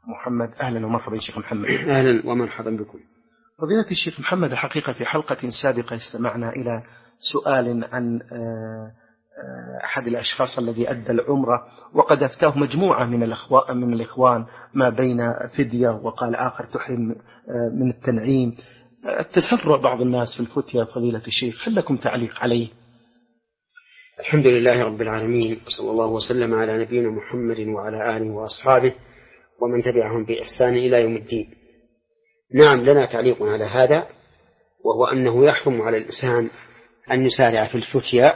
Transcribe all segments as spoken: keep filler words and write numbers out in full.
محمد. أهلا ومرحبا يا شيخ محمد. أهلا ومرحبا بكم. فضيلة الشيخ محمد، الحقيقة في حلقة سابقة استمعنا إلى سؤال عن أحد الأشخاص الذي أدى العمرة، وقد أفتاه مجموعة من الأخوان من الإخوان ما بين فدية، وقال آخر تحرم من التنعيم. تسرع بعض الناس في الفتية فضيلة الشيخ، هل لكم تعليق عليه؟ الحمد لله رب العالمين، صلى الله وسلم على نبينا محمد وعلى آله وأصحابه ومن تبعهم بإحسان إلى يوم الدين. نعم، لنا تعليق على هذا، وهو أنه يحرم على الإنسان أن يسارع في الفتيا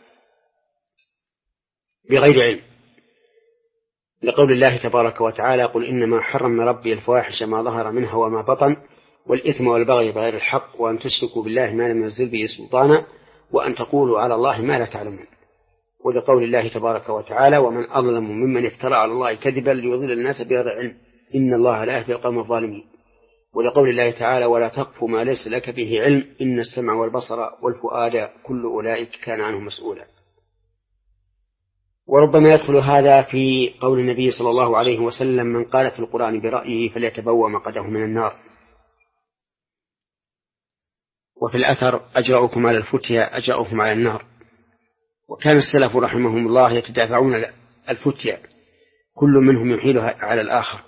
بغير علم، لقول الله تبارك وتعالى: قل إنما حرم ربي الفواحش ما ظهر منها وما بطن والإثم والبغي بغير الحق وأن تشركوا بالله ما لم ينزل به سلطانا وأن تقولوا على الله ما لا تعلمون. ولقول الله تبارك وتعالى: ومن أظلم ممن افترى على الله كذبا ليضل الناس بغير علم إن الله لا يهدي القوم الظالمين. ولقول الله تعالى: ولا تقف ما ليس لك به علم إن السمع والبصر والفؤاد كل أولئك كان عنه مسؤولا. وربما يدخل هذا في قول النبي صلى الله عليه وسلم: من قال في القرآن برأيه فليتبوأ مقعده من النار. وفي الأثر: أجرأكم على الفتيا أجرأكم على النار. وكان السلف رحمهم الله يتدافعون الفتيا، كل منهم يحيلها على الآخر.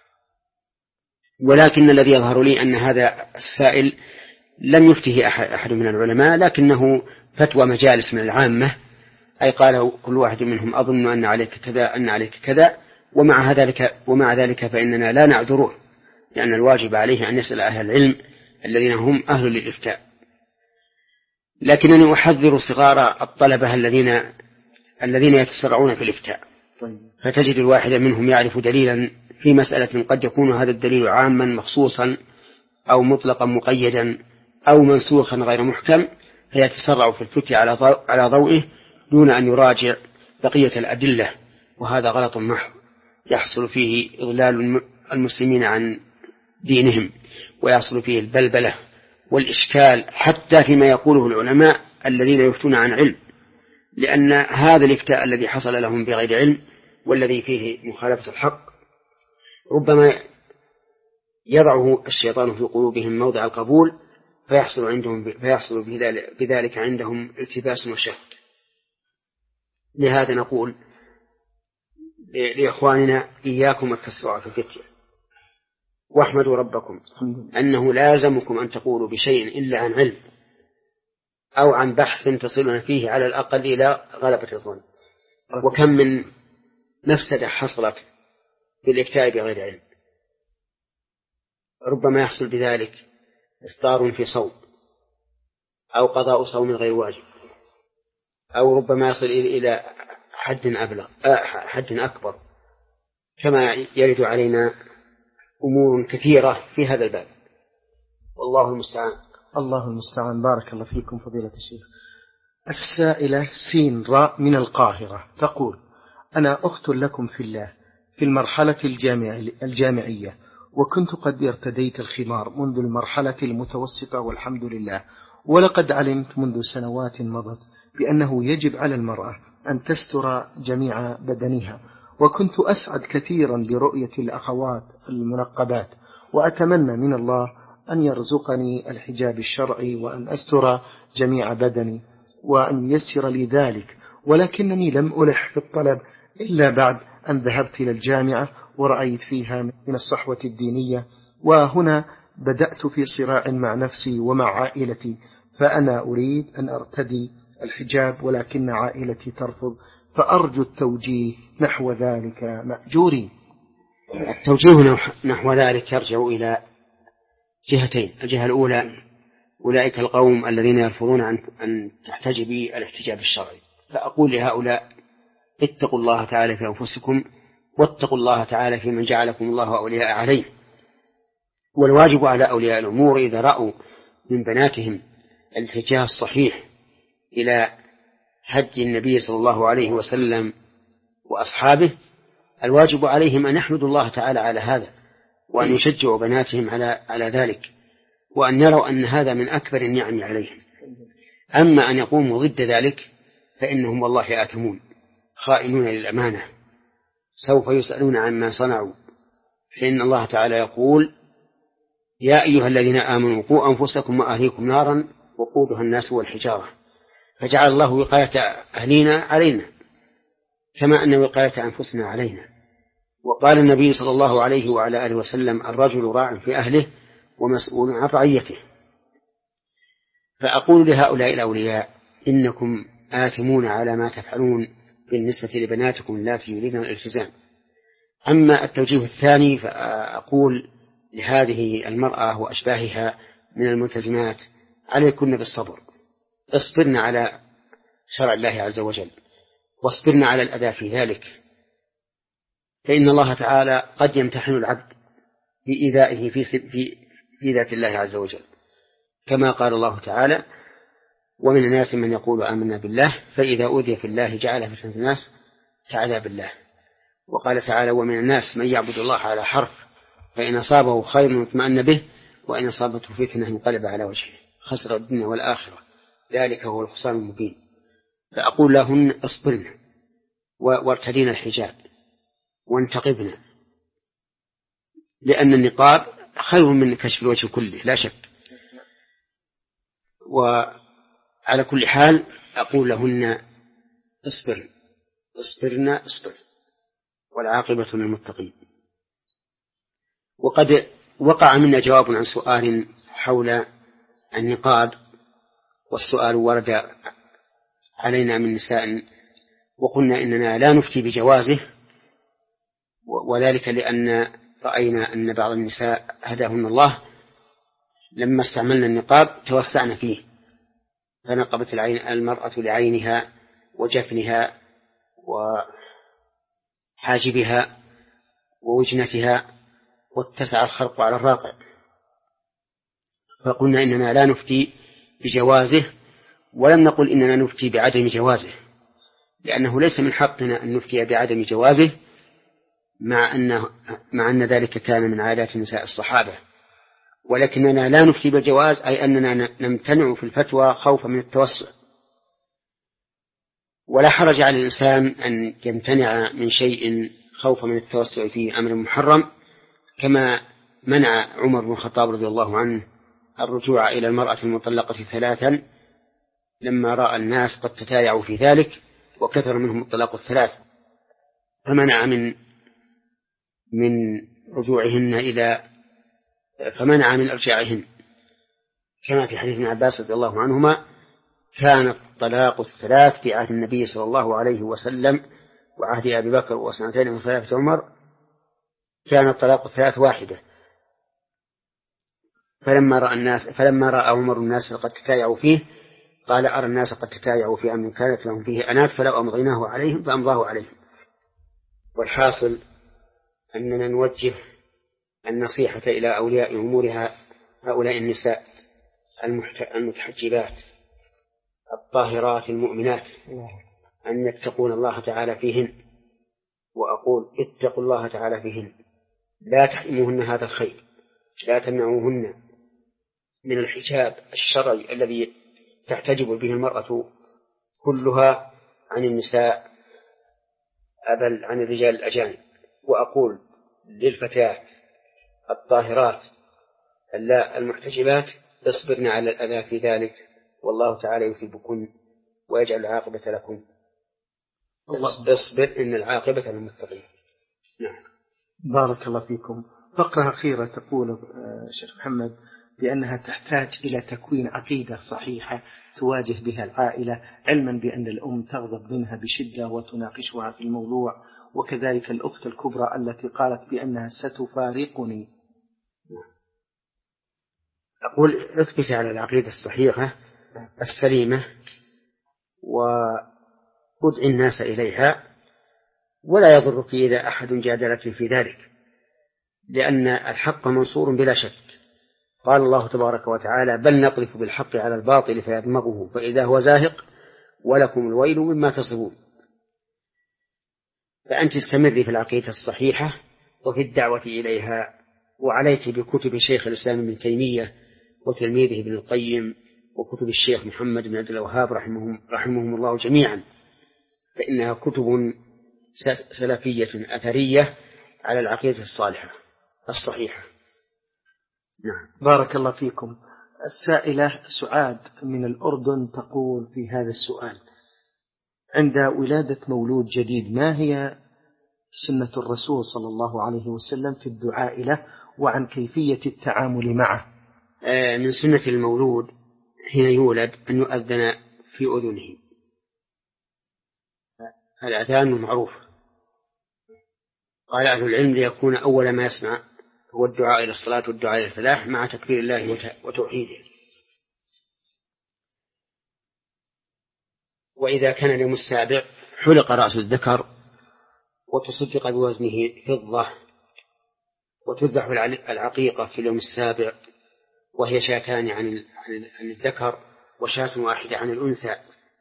ولكن الذي يظهر لي أن هذا السائل لم يفته أحد من العلماء، لكنه فتوى مجالس من العامة، أي قال كل واحد منهم: أظن أن عليك كذا أن عليك كذا، ومع ذلك ومع ذلك فإننا لا نعذره، لأن الواجب عليه أن يسأل أهل العلم الذين هم أهل للإفتاء. لكنني أحذر صغار الطلبة الذين الذين يتسرعون في الإفتاء، فتجد الواحد منهم يعرف دليلا في مسألة قد يكون هذا الدليل عاما مخصوصا أو مطلقا مقيدا أو منسوخا غير محكم، فيتسرع في الفتية على ضوئه دون أن يراجع بقية الأدلة، وهذا غلط محض يحصل فيه إضلال المسلمين عن دينهم، ويحصل فيه البلبلة والإشكال حتى فيما يقوله العلماء الذين يفتون عن علم، لأن هذا الإفتاء الذي حصل لهم بغير علم والذي فيه مخالفة الحق ربما يضعه الشيطان في قلوبهم موضع القبول، فيحصل عندهم فيحصل بذلك عندهم التباس وشهوة. لهذا نقول لإخواننا: إياكم التسرع في الفتية، واحمدوا ربكم أنه لازمكم أن تقولوا بشيء إلا عن علم أو عن بحث تصلون فيه على الأقل إلى غلبة الظن. وكم من مفسدة حصلت بالإفتاء بغير علم، ربما يحصل بذلك إفطار في صوم أو قضاء صوم غير واجب، أو ربما يصل إلى حد أبلغ حد أكبر، كما يرد علينا أمور كثيرة في هذا الباب، والله المستعان. الله المستعان. بارك الله فيكم فضيلة الشيخ. السائلة سين راء من القاهرة تقول: أنا أخت لكم في الله في المرحلة الجامعية، وكنت قد ارتديت الخمار منذ المرحلة المتوسطة والحمد لله، ولقد علمت منذ سنوات مضت بأنه يجب على المرأة أن تستر جميع بدنها، وكنت أسعد كثيرا برؤية الأخوات المنقبات، وأتمنى من الله أن يرزقني الحجاب الشرعي وأن أستر جميع بدني وأن ييسر لي ذلك، ولكنني لم ألح في الطلب إلا بعد أن ذهبت إلى الجامعة ورأيت فيها من الصحوة الدينية، وهنا بدأت في صراع مع نفسي ومع عائلتي، فأنا أريد أن أرتدي الحجاب ولكن عائلتي ترفض، فأرجو التوجيه نحو ذلك مأجورين. التوجيه نحو ذلك يرجع إلى جهتين: الجهة الأولى أولئك القوم الذين يرفضون أن تحتجبي الاحتجاب الشرعي، فأقول لهؤلاء: اتقوا الله تعالى في أنفسكم، واتقوا الله تعالى في من جعلكم الله أولياء عليه. والواجب على أولياء الأمور إذا رأوا من بناتهم الاتجاه الصحيح إلى هدي النبي صلى الله عليه وسلم وأصحابه، الواجب عليهم أن يحمدوا الله تعالى على هذا، وأن يشجعوا بناتهم على على ذلك، وأن يروا أن هذا من أكبر النعم عليهم. أما أن يقوموا ضد ذلك فإنهم والله آثمون خائنون للأمانة، سوف يسألون عما صنعوا فإن الله تعالى يقول: يا أيها الذين آمنوا قوا أنفسكم وأهليكم نارا وقودها الناس والحجارة، فجعل الله وقاية أهلينا علينا كما أن وقاية أنفسنا علينا. وقال النبي صلى الله عليه وعلى آله وسلم: الرجل راع في أهله ومسؤول عن رعيته. فأقول لهؤلاء الأولياء: إنكم آثمون على ما تفعلون بالنسبة لبناتكم اللاتي يريدن الالتزام. أما التوجيه الثاني فأقول لهذه المرأة وأشباهها من الملتزمات: عليكن بالصبر، اصبرن على شرع الله عز وجل، واصبرن على الأذى في ذلك، فإن الله تعالى قد يمتحن العبد بإيذائه في, في, في ذات الله عز وجل، كما قال الله تعالى: ومن الناس من يقول آمنا بالله فإذا أوذي في الله جعل فتنة الناس كعذاب الله. وقال تعالى: ومن الناس من يعبد الله على حرف فإن أصابه خير اطمأن به وإن أصابته فتنة انقلب على وجهه خسر الدنيا والآخرة ذلك هو الخسران المبين. فأقول لهن: اصبرن وارتدين الحجاب وانتقبن، لأن النقاب خير من كشف الوجه كله لا شك. وعلى كل حال أقول لهن: اصبرن اصبرن اصبر، والعاقبة للمتقين. وقد وقع منا جواب عن سؤال حول النقاب، والسؤال ورد علينا من نساء وقلنا إننا لا نفتي بجوازه، وذلك لأن رأينا أن بعض النساء هداهن الله لما استعملنا النقاب توسعنا فيه، فنقبت العين المرأة لعينها وجفنها وحاجبها ووجنتها واتسع الخرق على الراقع، فقلنا إننا لا نفتي بجوازه، ولم نقل إننا نفتي بعدم جوازه، لأنه ليس من حقنا أن نفتي بعدم جوازه، مع أن مع أن ذلك كان من عادات نساء الصحابة، ولكننا لا نفتي بالجواز أي أننا نمتنع في الفتوى خوفا من التوسع. ولا حرج على الإنسان أن يمتنع من شيء خوفا من التوسع في أمر محرم، كما منع عمر بن الخطاب رضي الله عنه الرجوع إلى المرأة المطلقة ثلاثا لما رأى الناس قد تتايعوا في ذلك وكثر منهم الطلاق الثلاث، فمنع من من رجوعهن إلى فمنع من إرجاعهن، كما في حديث ابن عباس رضي الله عنهما: كان الطلاق الثلاث في عهد النبي صلى الله عليه وسلم وعهد أبي بكر وسنتين من خلافة عمر كان الطلاق الثلاث واحدة. فلما رأى الناس فلما رأى عمر الناس قد تتايعوا فيه قال: أرى الناس قد تتايعوا في أمر كانت لهم فيه أنات فلو أمضيناه عليهم فأمضاه عليهم. والحاصل أننا نوجه النصيحة إلى أولياء أمورها هؤلاء النساء المتحجبات الطاهرات المؤمنات أن يتقون الله تعالى فيهن، وأقول: اتقوا الله تعالى فيهن، لا تحرموهن هذا الخير، لا تمنعوهن من الحجاب الشرعي الذي تحتجب به المرأة كلها عن النساء بل عن الرجال الأجانب. وأقول للفتيات الطاهرات المحتجبات: اصبرن على الأذى في ذلك، والله تعالى يثيبكن ويجعل العاقبة لكم. اصبر إن العاقبة للمتقين. نعم. بارك الله فيكم. فقرة أخيرة تقول شيخ محمد بأنها تحتاج إلى تكوين عقيدة صحيحة تواجه بها العائلة، علما بأن الأم تغضب منها بشدة وتناقشها في الموضوع، وكذلك الأخت الكبرى التي قالت بأنها ستفارقني. أقول: اثبت على العقيدة الصحيحة السليمة وادع الناس إليها، ولا يضرك إذا أحد جادلك في ذلك، لأن الحق منصور بلا شك. قال الله تبارك وتعالى: بل نقذف بالحق على الباطل فيدمغه فإذا هو زاهق ولكم الويل مما تصفون. فأنت استمري في العقيدة الصحيحة وفي الدعوة إليها، وعليك بكتب شيخ الإسلام ابن تيمية وتلميذه ابن القيم وكتب الشيخ محمد بن عبد الوهاب رحمهم, رحمهم الله جميعا، فإنها كتب سلفية أثرية على العقيدة الصالحة. الصحيحة. نعم. بارك الله فيكم. السائلة سعاد من الأردن تقول في هذا السؤال: عند ولادة مولود جديد ما هي سنة الرسول صلى الله عليه وسلم في الدعاء له وعن كيفية التعامل معه؟ من سنة المولود حين يولد أن يؤذن في أذنه، الأذان معروف. قال أهل العلم ليكون أول ما يسمع هو الدعاء إلى الصلاة والدعاء إلى الفلاح مع تكبير الله وتوحيده. وإذا كان اليوم السابع حلق رأس الذكر وتصدق بوزنه فضة، وتذبح العقيقة في اليوم السابع وهي شاتان عن الذكر وشاة واحدة عن الأنثى،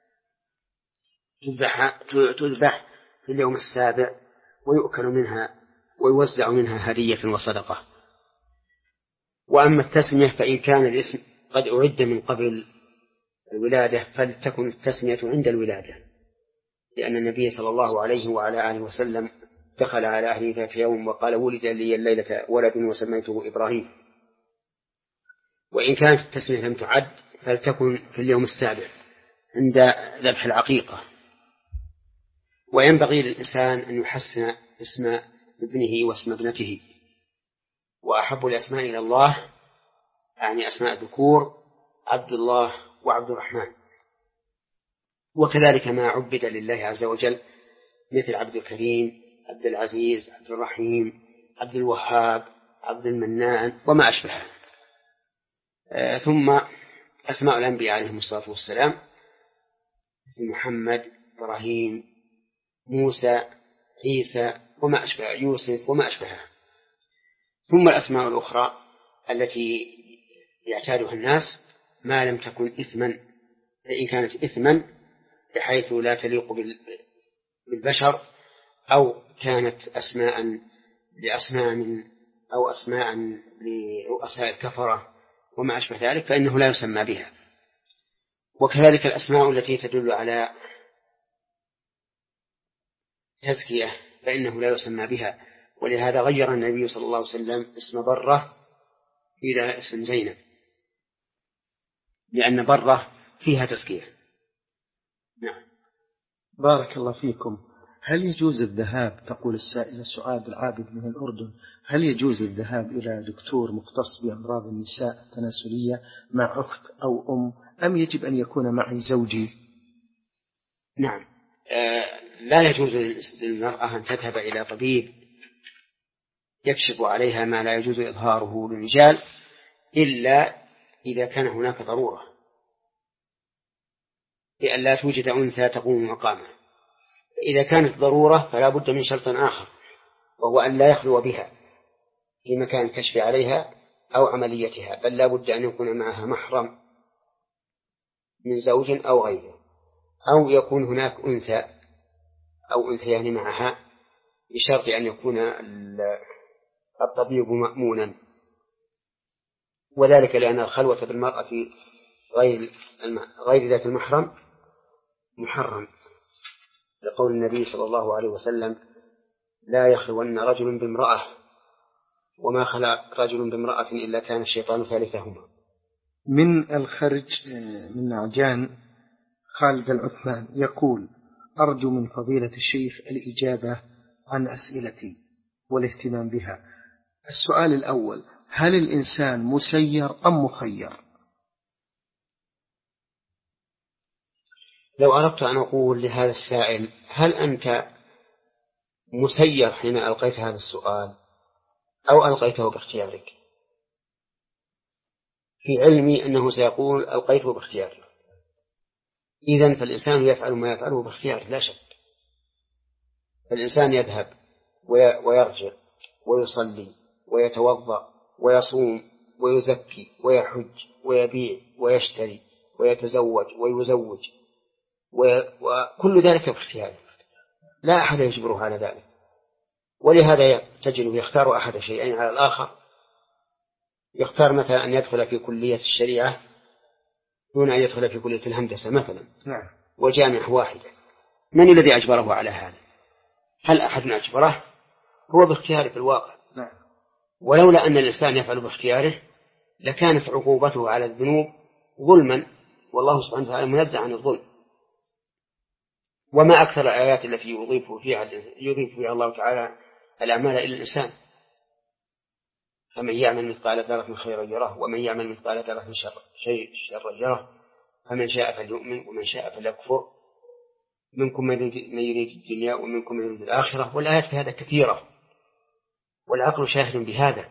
تذبح تذبح في اليوم السابع ويؤكل منها ويوزع منها هدية وصدقة. وأما التسمية فإن كان الاسم قد أعد من قبل الولادة فلتكن التسمية عند الولادة، لأن النبي صلى الله عليه وعلى آله وسلم دخل على أهله ذات يوم وقال: ولد لي الليلة ولد وسميته إبراهيم. وإن كانت التسمية لم تعد فلتكن في اليوم السابع عند ذبح العقيقة. وينبغي للإنسان أن يحسن اسم ابنه واسم ابنته، وأحب الأسماء إلى الله يعني أسماء الذكور عبد الله وعبد الرحمن، وكذلك ما عبد لله عز وجل مثل عبد الكريم، عبد العزيز، عبد الرحيم، عبد الوهاب، عبد المنان وما أشبهه. آه ثم أسماء الأنبياء عليهم الصلاة والسلام مثل محمد، إبراهيم، موسى، عيسى وما أشبه، يوسف وما أشبهه. ثم الأسماء الأخرى التي يعتادها الناس ما لم تكن إثما، فإن كانت إثما بحيث لا تليق بالبشر أو كانت أسماء لأصنام أو أسماء لرؤساء الكفرة وما أشبه ذلك فإنه لا يسمى بها. وكذلك الأسماء التي تدل على تزكية فإنه لا يسمى بها، ولهذا غير النبي صلى الله عليه وسلم اسم برة إلى اسم زينب، لأن برة فيها تزكية. نعم. بارك الله فيكم. هل يجوز الذهاب، تقول السائلة سعاد العابد من الأردن، هل يجوز الذهاب إلى دكتور مختص بأمراض النساء التناسلية مع أخت أو أم، أم يجب أن يكون معي زوجي؟ نعم. آه لا يجوز للمرأة أن تذهب إلى طبيب يكشف عليها ما لا يجوز إظهاره للرجال إلا إذا كان هناك ضرورة، لأن لا توجد أنثى تقوم مقامه. إذا كانت ضرورة فلا بد من شرط آخر، وهو أن لا يخلو بها في مكان الكشف عليها أو عمليتها، بل لا بد أن يكون معها محرم من زوج أو غيره، أو يكون هناك أنثى أو أنثيان معها، بشرط أن يكون الطبيب مأمونا. وذلك لأن الخلوة بالمرأة غير غير ذات المحرم محرم، لقول النبي صلى الله عليه وسلم: لا يخلون رجل بامرأة وما خلا رجل بامرأة إلا كان الشيطان ثالثهما. من الخرج من عجان خالد العثمان يقول: أرجو من فضيلة الشيخ الإجابة عن أسئلتي والاهتمام بها. السؤال الأول: هل الإنسان مسير أم مخير؟ لو أردت أن أقول لهذا السائل: هل أنت مسير حين ألقيت هذا السؤال أو ألقيته باختيارك؟ في علمي أنه سيقول ألقيته باختياري. إذن فالإنسان يفعل ما يفعله باختياره لا شك. الإنسان يذهب ويرجع ويصلي ويتوضأ ويصوم ويزكي ويحج ويبيع ويشتري ويتزوج ويزوج، وكل ذلك باختياره، لا أحد يجبره على ذلك. ولهذا تجده يختار أحد شيئين على الآخر. يختار مثلا أن يدخل في كلية الشريعة دون أن يدخل في كلية الهندسة مثلا، نعم، وجامعة واحدة. من الذي أجبره على هذا؟ هل أحد أجبره؟ هو باختياره في الواقع. نعم. ولولا أن الإنسان يفعل باختياره لكانت عقوبته على الذنوب ظلما، والله سبحانه وتعالى منزه عن الظلم. وما أكثر الآيات التي يضيف فيها يضيف فيها الله تعالى الأعمال إلى الإنسان. فمن يعمل مثقال ذرة خيرا يره ومن يعمل مثقال ذرة شر شيء شرا يره فمن شاء فليؤمن ومن شاء فليكفر منكم من يريد الدنيا ومنكم من يريد الآخرة. والآيات في هذا كثيرة والعقل شاهد بهذا.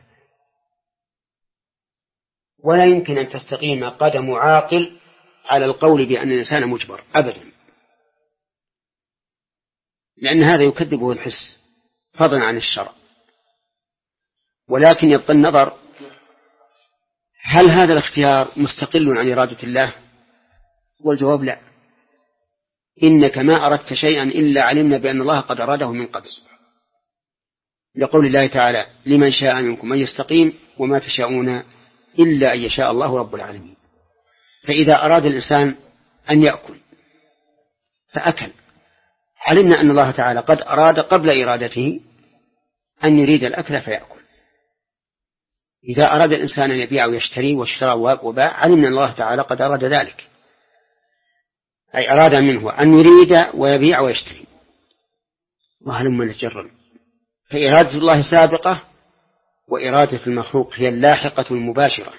ولا يمكن أن تستقيم قدم عاقل على القول بأن الإنسان مجبر أبدا، لأن هذا يكذبه الحس فضلا عن الشرع. ولكن يبقى النظر هل هذا الاختيار مستقل عن إرادة الله؟ والجواب لا. إنك ما أردت شيئا إلا علمنا بأن الله قد أراده من قبل، لقول الله تعالى لمن شاء منكم أن يستقيم وما تشاءون إلا أن يشاء الله رب العالمين. فإذا أراد الإنسان أن يأكل فأكل، علمنا أن الله تعالى قد أراد قبل إرادته أن يريد الأكل فيأكل. إذا أراد الإنسان أن يبيع ويشتري واشترى وباع، علمنا أن الله تعالى قد أراد ذلك، أي أراد منه أن يريد ويبيع ويشتري وهلم نجرا. فإرادة الله سابقة وإرادة المخلوق هي اللاحقة المباشرة.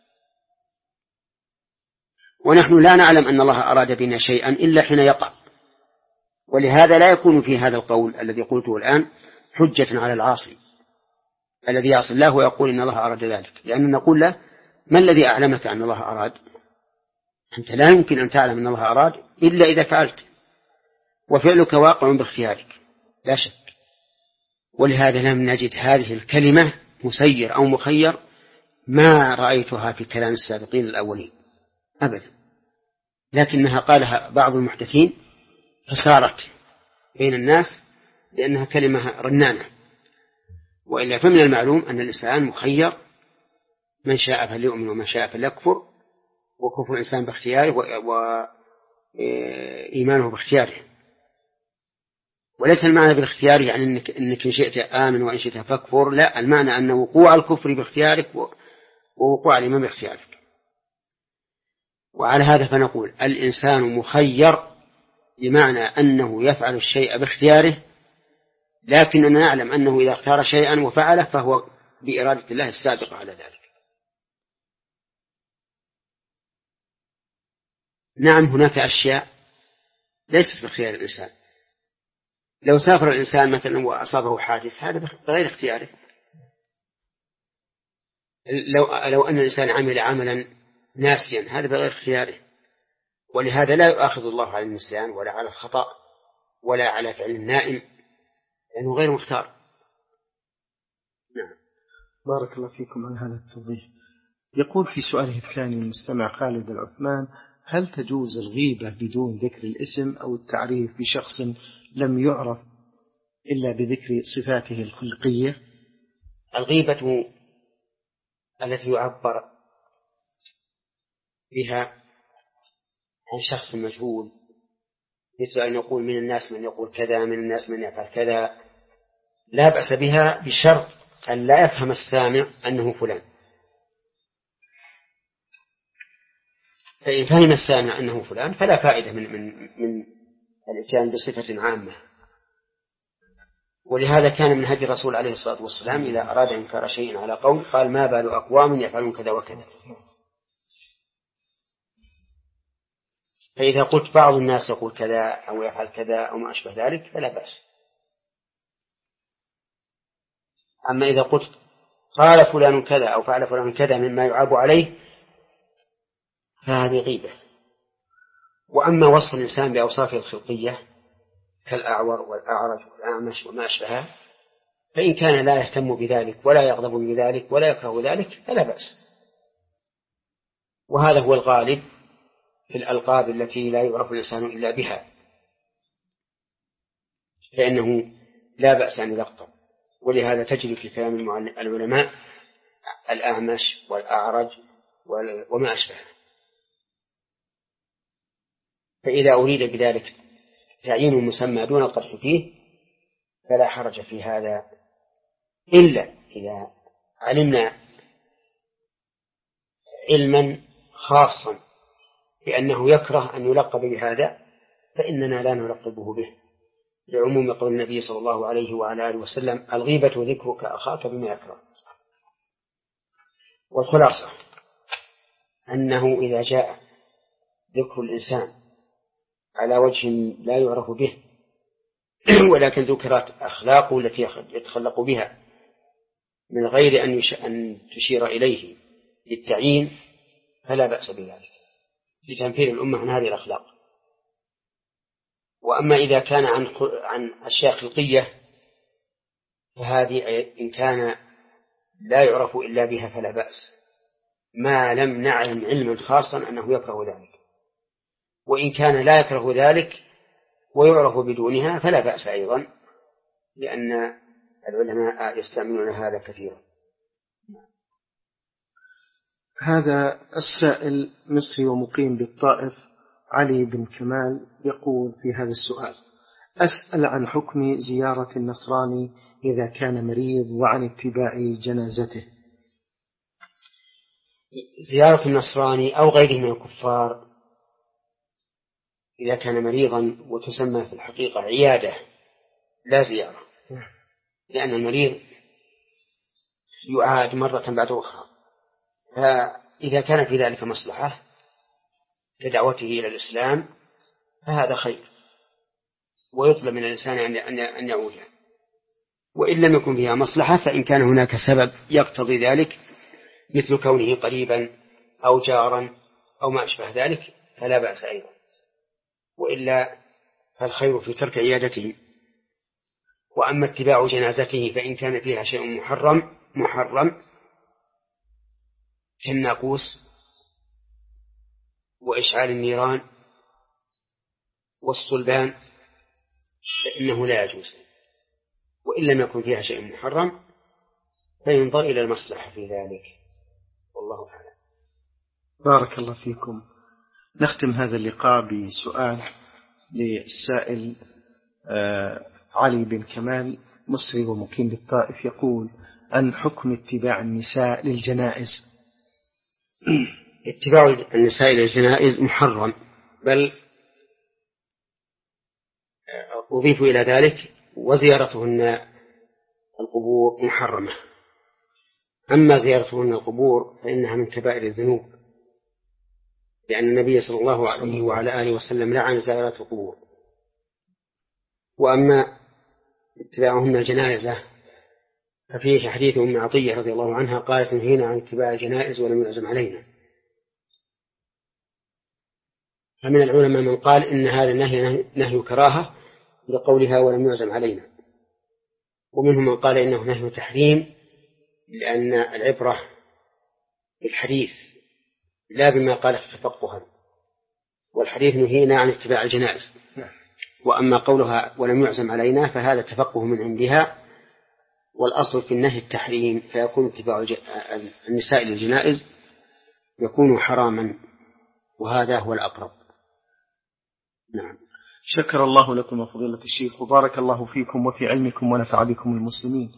ونحن لا نعلم أن الله أراد بنا شيئا إلا حين يقع، ولهذا لا يكون في هذا القول الذي قلته الآن حجة على العاصي الذي يعصي الله ويقول إن الله أراد ذلك، لأننا نقول له ما الذي أعلمك أن الله أراد؟ أنت لا يمكن أن تعلم أن الله أراد إلا إذا فعلت، وفعلك واقع باختيارك لا شك. ولهذا لم نجد هذه الكلمة مسير أو مخير ما رأيتها في كلام السابقين الأولين أبدا، لكنها قالها بعض المحدثين فصارت بين الناس لأنها كلمة رنانة. وإلا فمن المعلوم أن الإنسان مخير، من شاء فليؤمن ومن شاء فليكفر، وكفر الإنسان باختياره وإيمانه باختياره. وليس المعنى بالاختيار يعني إنك, إنك إن شئت آمن وإن شئت فاكفر، لا، المعنى أن وقوع الكفر باختيارك ووقوع الإيمان باختيارك. وعلى هذا فنقول الإنسان مخير بمعنى أنه يفعل الشيء باختياره، لكننا نعلم أنه إذا اختار شيئا وفعله فهو بإرادة الله السابقة على ذلك. نعم هناك أشياء ليست باختيار الإنسان. لو سافر الإنسان مثلا وأصابه حادث هذا بغير اختياره. لو, لو أن الإنسان عمل عملا ناسيا هذا بغير اختياره. ولهذا لا يؤاخذ الله على النسيان ولا على الخطأ ولا على فعل النائم لأنه غير مختار. نعم. بارك الله فيكم على هذا التوضيح. يقول في سؤاله الثاني المستمع خالد العثمان: هل تجوز الغيبة بدون ذكر الاسم أو التعريف بشخص لم يعرف إلا بذكر صفاته الخلقية؟ الغيبة التي يعبر بها عن شخص مجهول، مثل أن يقول من الناس من يقول كذا، من الناس من يفعل كذا، لا بأس بها بشرط أن لا يفهم السامع أنه فلان. فإن فهم السامع أنه فلان فلا فائدة من من من الإتيان بصفة عامة. ولهذا كان من هدي الرسول عليه الصلاة والسلام إذا أراد إنكار شيء على قول قال ما بال أقوام يفعلون كذا وكذا. فإذا قلت بعض الناس يقول كذا أو يفعل كذا أو ما أشبه ذلك فلا بأس. أما إذا قلت قال فلان كذا أو فعل فلان كذا مما يعاب عليه فهذه غيبة. وأما وصف الإنسان بأوصافه الخلقية كالأعور والأعرج والأعمش وما أشبهه فإن كان لا يهتم بذلك ولا يغضب بذلك ولا يكره ذلك فلا بأس. وهذا هو الغالب في الألقاب التي لا يعرف الإنسان إلا بها، فإنه لا بأس أن يلقب. ولهذا تجد في كلام العلماء الأعمش والأعرج وما أشبهه. فإذا أريد بذلك تعيين المسمى دون القدح فيه فلا حرج في هذا، إلا إذا علمنا علما خاصا بأنه يكره أن يلقب بهذا فإننا لا نلقبه به، لعموم قول النبي صلى الله عليه وعلى آله وسلم: الغيبة ذكرك أخاك بما يكره. والخلاصة أنه إذا جاء ذكر الإنسان على وجه لا يعرف به ولكن ذكرت أخلاقه التي يتخلق بها من غير أن تشير إليه للتعيين فلا بأس بذلك لتنفير الأمة عن هذه الأخلاق. وأما إذا كان عن عن أشياء خلقية فهذه إن كان لا يعرف إلا بها فلا بأس، ما لم نعلم علما خاصا أنه يكره ذلك. وإن كان لا يكره ذلك ويعرف بدونها فلا بأس أيضا، لأن العلماء يستعملون هذا كثيرا. هذا السائل مصري ومقيم بالطائف علي بن كمال يقول في هذا السؤال: أسأل عن حكم زيارة النصراني إذا كان مريض وعن اتباع جنازته. زيارة النصراني أو غيره من الكفار إذا كان مريضا وتسمى في الحقيقة عيادة لا زيارة، لأن المريض يعاد مرة بعد أخرى، فإذا كان في ذلك مصلحة كدعوته إلى الإسلام فهذا خير ويطلب من الإنسان أن يعود. وإن لم يكن فيها مصلحة فإن كان هناك سبب يقتضي ذلك مثل كونه قريبا أو جارا أو ما أشبه ذلك فلا بأس أيضا، وإلا فالخير في ترك عيادته. وأما اتباع جنازته فإن كان فيها شيء محرم محرم كالناقوس وإشعال النيران والصلبان فإنه لا يجوز. وإن لم يكن فيها شيء محرم فينظر إلى المصلحة في ذلك، والله أعلم. بارك الله فيكم. نختم هذا اللقاء بسؤال للسائل آه علي بن كمال مصري ومقيم بالطائف يقول: عن حكم اتباع النساء للجنائز. اتباع النساء للجنائز محرم، بل أضيف إلى ذلك وزيارتهن القبور محرمة. أما زيارتهن القبور فإنها من كبائر الذنوب، لأن النبي صلى الله عليه وعلى آله وسلم لعن زيارات القبور. وأما اتباعهن الجنائز ففيه حديث أم عطية رضي الله عنها قالت: نهينا عن اتباع الجنائز ولم يعزم علينا. فمن العلماء من قال إن هذا النهي نهي كراهة لقولها ولم يعزم علينا، ومنهم من قال إنه نهي تحريم لأن العبرة بالحديث لا بما قال تفقها، والحديث نهينا عن اتباع الجنائز. وأما قولها ولم يعزم علينا فهذا تفقه من عندها، والأصل في النهي التحريم، فيكون اتباع النساء للجنائز يكون حراما، وهذا هو الأقرب. نعم. شكر الله لكم وفضيلة الشيخ، وبارك الله فيكم وفي علمكم ونفع بكم المسلمين.